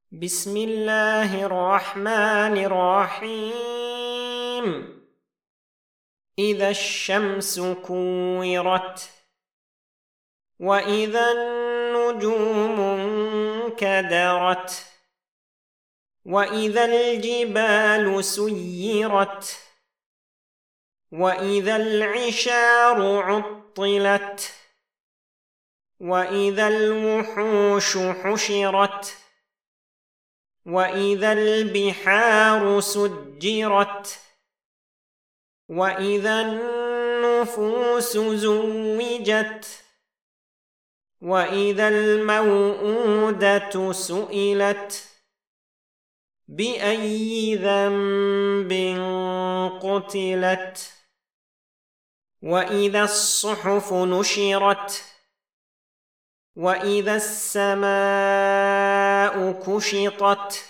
بسم الله الرحمن الرحيم. إذا الشمس كورت وإذا النجوم انكدرت وإذا الجبال سيرت وإذا العشار عطلت وإذا الوحوش حشرت وإذا البحار سجرت وإذا النفوس زوجت وإذا الموءودة سئلت بأي ذنب قتلت وإذا الصحف نشرت وإذا السماء كشطت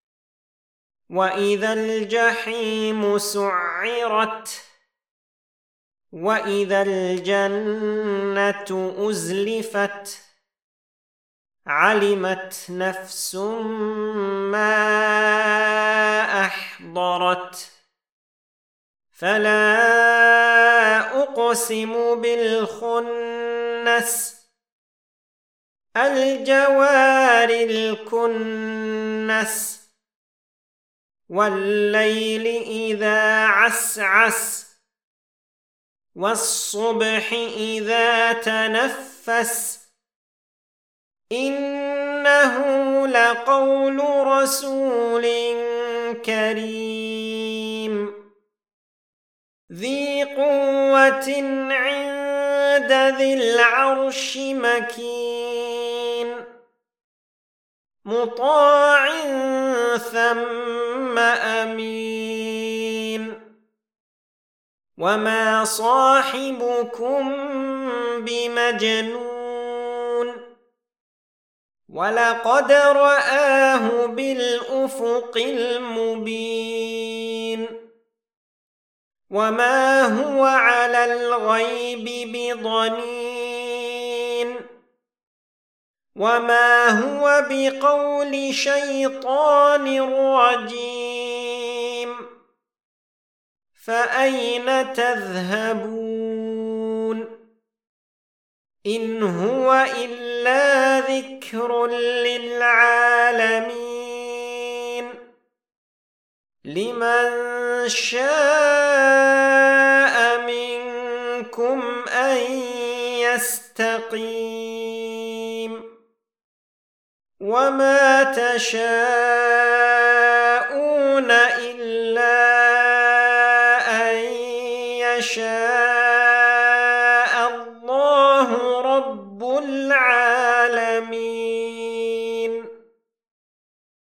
وإذا الجحيم سعرت وإذا الجنة أزلفت علمت نفس ما أحضرت فلا أقسم بالخنس الجوار الكنس والليل إذا عسعس والصبح إذا تنفس إنه لقول رسول كريم ذي قوة عند ذي العرش مكين مطاع ثم أمين وما صاحبكم بمجنون ولقد رآه بالأفق المبين وما هو على الغيب بضنين وما هو بقول شيطان رجيم فأين تذهبون إن هو إلا ذكر للعالمين لمن شاء منكم أن يستقيم وما تشاءون إلا أن يشاء الله رب العالمين.